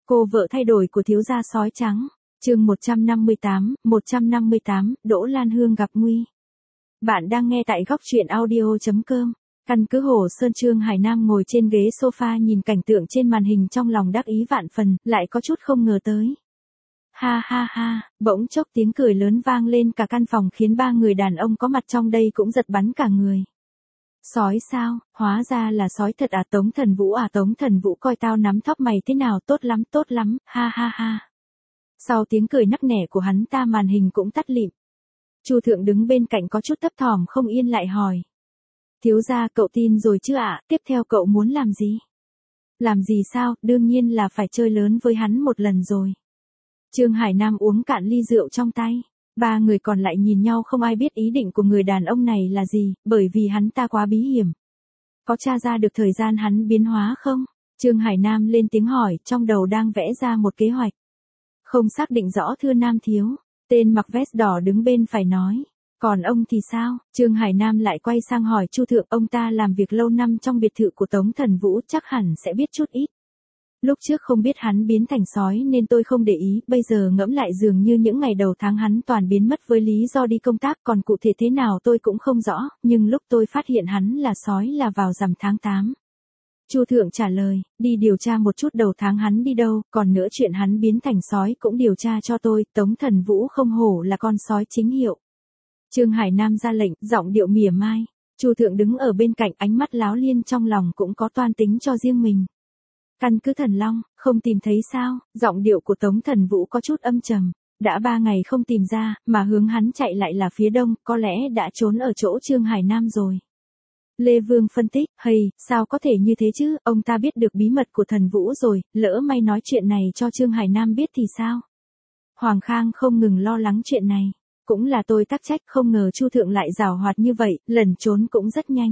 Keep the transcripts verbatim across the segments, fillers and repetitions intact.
Cô vợ thay đổi của thiếu gia sói trắng. Chương một trăm năm mươi tám, một trăm năm mươi tám, Đỗ Lan Hương gặp nguy. Bạn đang nghe tại góc truyện audio chấm com. Căn cứ Hồ Sơn, Trương Hải Nam ngồi trên ghế sofa nhìn cảnh tượng trên màn hình trong lòng đắc ý vạn phần, lại có chút không ngờ tới. Ha ha ha, bỗng chốc tiếng cười lớn vang lên cả căn phòng khiến ba người đàn ông có mặt trong đây cũng giật bắn cả người. Sói sao, hóa ra là sói thật à? Tống Thần Vũ à? Tống Thần Vũ coi tao nắm thóp mày thế nào? Tốt lắm, tốt lắm, ha ha ha. Sau tiếng cười nắc nẻ của hắn ta màn hình cũng tắt lịm. Chu Thượng đứng bên cạnh có chút thấp thỏm không yên lại hỏi. Thiếu gia, cậu tin rồi chứ ạ? Tiếp theo cậu muốn làm gì? Làm gì sao? Đương nhiên là phải chơi lớn với hắn một lần rồi. Trương Hải Nam uống cạn ly rượu trong tay. Ba người còn lại nhìn nhau không ai biết ý định của người đàn ông này là gì, bởi vì hắn ta quá bí hiểm. Có tra ra được thời gian hắn biến hóa không? Trương Hải Nam lên tiếng hỏi, trong đầu đang vẽ ra một kế hoạch. Không xác định rõ thưa Nam thiếu. Tên mặc vest đỏ đứng bên phải nói. Còn ông thì sao? Trương Hải Nam lại quay sang hỏi Chu Thượng, ông ta làm việc lâu năm trong biệt thự của Tống Thần Vũ chắc hẳn sẽ biết chút ít. Lúc trước không biết hắn biến thành sói nên tôi không để ý, bây giờ ngẫm lại dường như những ngày đầu tháng hắn toàn biến mất với lý do đi công tác, còn cụ thể thế nào tôi cũng không rõ, nhưng lúc tôi phát hiện hắn là sói là vào rằm tháng tám. Chu Thượng trả lời, đi điều tra một chút đầu tháng hắn đi đâu, còn nữa chuyện hắn biến thành sói cũng điều tra cho tôi, Tống Thần Vũ không hổ là con sói chính hiệu. Trương Hải Nam ra lệnh, giọng điệu mỉa mai. Chu Thượng đứng ở bên cạnh, ánh mắt láo liên, trong lòng cũng có toan tính cho riêng mình. Căn cứ Thần Long, không tìm thấy sao? Giọng điệu của Tống Thần Vũ có chút âm trầm. Đã ba ngày không tìm ra, mà hướng hắn chạy lại là phía đông, có lẽ đã trốn ở chỗ Trương Hải Nam rồi. Lê Vương phân tích, hay, sao có thể như thế chứ, ông ta biết được bí mật của Thần Vũ rồi, lỡ may nói chuyện này cho Trương Hải Nam biết thì sao? Hoàng Khang không ngừng lo lắng chuyện này. Cũng là tôi tắc trách, không ngờ Chu Thượng lại giàu hoạt như vậy, lần trốn cũng rất nhanh.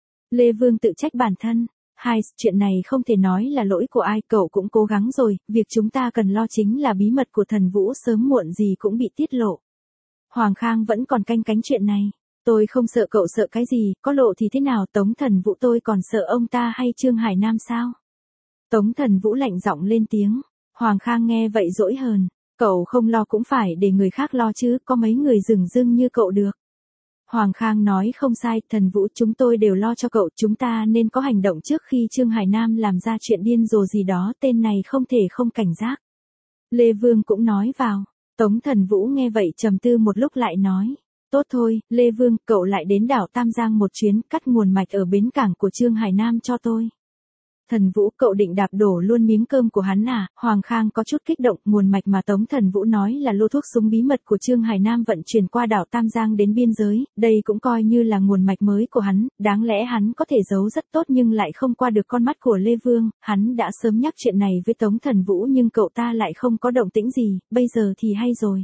Lê Vương tự trách bản thân. Hai, chuyện này không thể nói là lỗi của ai, cậu cũng cố gắng rồi, việc chúng ta cần lo chính là bí mật của Thần Vũ sớm muộn gì cũng bị tiết lộ. Hoàng Khang vẫn còn canh cánh chuyện này. Tôi không sợ, cậu sợ cái gì, có lộ thì thế nào? Tống Thần Vũ, tôi còn sợ ông ta hay Trương Hải Nam sao? Tống Thần Vũ lạnh giọng lên tiếng. Hoàng Khang nghe vậy dỗi hờn. Cậu không lo cũng phải để người khác lo chứ, có mấy người rừng rưng như cậu được. Hoàng Khang nói không sai, Thần Vũ, chúng tôi đều lo cho cậu, chúng ta nên có hành động trước khi Trương Hải Nam làm ra chuyện điên rồ gì đó, tên này không thể không cảnh giác. Lê Vương cũng nói vào. Tống Thần Vũ nghe vậy trầm tư một lúc lại nói. Tốt thôi, Lê Vương, cậu lại đến đảo Tam Giang một chuyến, cắt nguồn mạch ở bến cảng của Trương Hải Nam cho tôi. Thần Vũ, cậu định đạp đổ luôn miếng cơm của hắn à? Hoàng Khang có chút kích động, nguồn mạch mà Tống Thần Vũ nói là lô thuốc súng bí mật của Trương Hải Nam vận chuyển qua đảo Tam Giang đến biên giới, đây cũng coi như là nguồn mạch mới của hắn, đáng lẽ hắn có thể giấu rất tốt nhưng lại không qua được con mắt của Lê Vương, hắn đã sớm nhắc chuyện này với Tống Thần Vũ nhưng cậu ta lại không có động tĩnh gì, bây giờ thì hay rồi.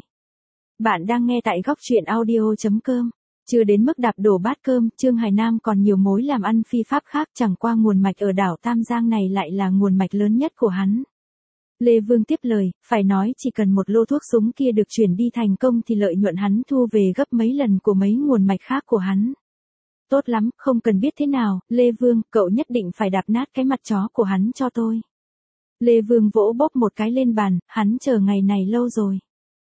Bạn đang nghe tại góc truyện audio chấm com. Chưa đến mức đạp đổ bát cơm, Trương Hải Nam còn nhiều mối làm ăn phi pháp khác, chẳng qua nguồn mạch ở đảo Tam Giang này lại là nguồn mạch lớn nhất của hắn. Lê Vương tiếp lời, phải nói chỉ cần một lô thuốc súng kia được chuyển đi thành công thì lợi nhuận hắn thu về gấp mấy lần của mấy nguồn mạch khác của hắn. Tốt lắm, không cần biết thế nào, Lê Vương, cậu nhất định phải đạp nát cái mặt chó của hắn cho tôi. Lê Vương vỗ bóp một cái lên bàn, hắn chờ ngày này lâu rồi.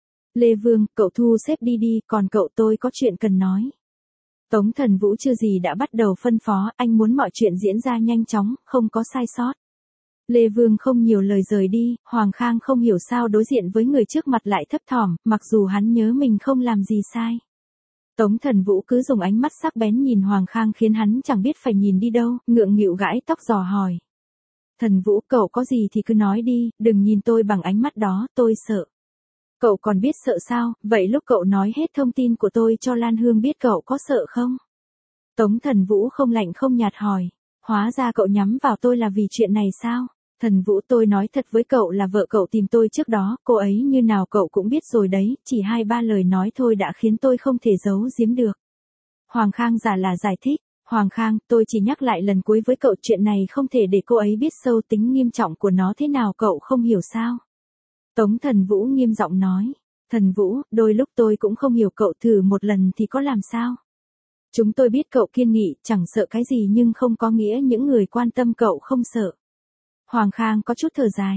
Lê Vương, cậu thu xếp đi đi, còn cậu tôi có chuyện cần nói. Tống Thần Vũ chưa gì đã bắt đầu phân phó, anh muốn mọi chuyện diễn ra nhanh chóng, không có sai sót. Lê Vương không nhiều lời rời đi, Hoàng Khang không hiểu sao đối diện với người trước mặt lại thấp thỏm, mặc dù hắn nhớ mình không làm gì sai. Tống Thần Vũ cứ dùng ánh mắt sắc bén nhìn Hoàng Khang khiến hắn chẳng biết phải nhìn đi đâu, ngượng nghịu gãi tóc dò hỏi. Thần Vũ, cậu có gì thì cứ nói đi, đừng nhìn tôi bằng ánh mắt đó, tôi sợ. Cậu còn biết sợ sao, vậy lúc cậu nói hết thông tin của tôi cho Lan Hương biết cậu có sợ không? Tống Thần Vũ không lạnh không nhạt hỏi, hóa ra cậu nhắm vào tôi là vì chuyện này sao? Thần Vũ, tôi nói thật với cậu là vợ cậu tìm tôi trước đó, cô ấy như nào cậu cũng biết rồi đấy, chỉ hai ba lời nói thôi đã khiến tôi không thể giấu giếm được. Hoàng Khang giả là giải thích, Hoàng Khang, tôi chỉ nhắc lại lần cuối với cậu, chuyện này không thể để cô ấy biết, sâu tính nghiêm trọng của nó thế nào cậu không hiểu sao? Tống Thần Vũ nghiêm giọng nói, Thần Vũ, đôi lúc tôi cũng không hiểu cậu, thử một lần thì có làm sao? Chúng tôi biết cậu kiên nghị, chẳng sợ cái gì nhưng không có nghĩa những người quan tâm cậu không sợ. Hoàng Khang có chút thở dài,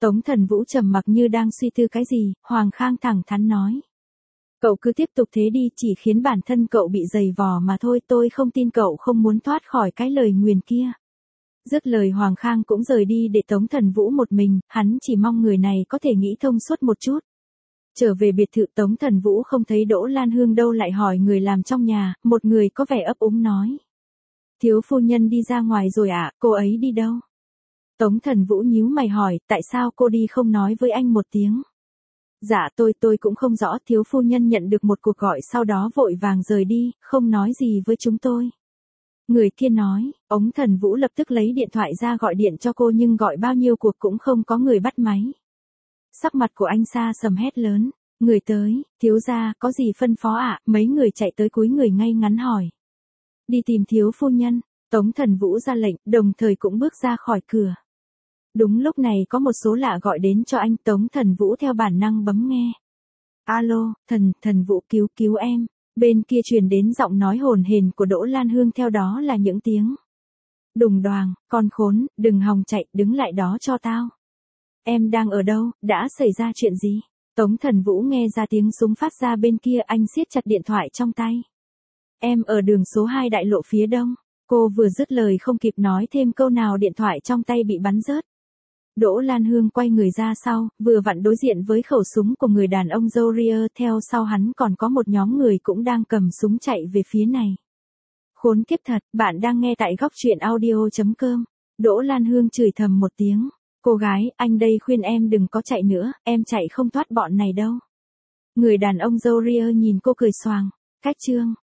Tống Thần Vũ trầm mặc như đang suy tư cái gì, Hoàng Khang thẳng thắn nói. Cậu cứ tiếp tục thế đi, chỉ khiến bản thân cậu bị dày vò mà thôi, tôi không tin cậu không muốn thoát khỏi cái lời nguyền kia. Dứt lời Hoàng Khang cũng rời đi để Tống Thần Vũ một mình, hắn chỉ mong người này có thể nghĩ thông suốt một chút. Trở về biệt thự Tống Thần Vũ không thấy Đỗ Lan Hương đâu, lại hỏi người làm trong nhà, một người có vẻ ấp úng nói. Thiếu phu nhân đi ra ngoài rồi ạ, à, cô ấy đi đâu? Tống Thần Vũ nhíu mày hỏi, tại sao cô đi không nói với anh một tiếng? Dạ tôi tôi cũng không rõ, thiếu phu nhân nhận được một cuộc gọi sau đó vội vàng rời đi, không nói gì với chúng tôi. Người kia nói, Tống Thần Vũ lập tức lấy điện thoại ra gọi điện cho cô nhưng gọi bao nhiêu cuộc cũng không có người bắt máy. Sắc mặt của anh Sa sầm hét lớn, người tới, thiếu gia, có gì phân phó ạ? À? Mấy người chạy tới cúi người ngay ngắn hỏi. Đi tìm thiếu phu nhân, Tống Thần Vũ ra lệnh, đồng thời cũng bước ra khỏi cửa. Đúng lúc này có một số lạ gọi đến cho anh, Tống Thần Vũ theo bản năng bấm nghe. Alo, thần, thần Vũ cứu cứu em. Bên kia truyền đến giọng nói hồn hển của Đỗ Lan Hương, theo đó là những tiếng. Đùng đoàng, con khốn, đừng hòng chạy, đứng lại đó cho tao. Em đang ở đâu, đã xảy ra chuyện gì? Tống Thần Vũ nghe ra tiếng súng phát ra bên kia, anh siết chặt điện thoại trong tay. Em ở đường số hai đại lộ phía đông. Cô vừa dứt lời không kịp nói thêm câu nào, điện thoại trong tay bị bắn rớt. Đỗ Lan Hương quay người ra sau, vừa vặn đối diện với khẩu súng của người đàn ông Jorier, theo sau hắn còn có một nhóm người cũng đang cầm súng chạy về phía này. Khốn kiếp thật, bạn đang nghe tại góc truyện audio chấm com. Đỗ Lan Hương chửi thầm một tiếng. Cô gái, anh đây khuyên em đừng có chạy nữa, em chạy không thoát bọn này đâu. Người đàn ông Jorier nhìn cô cười xoàng. Cách chương.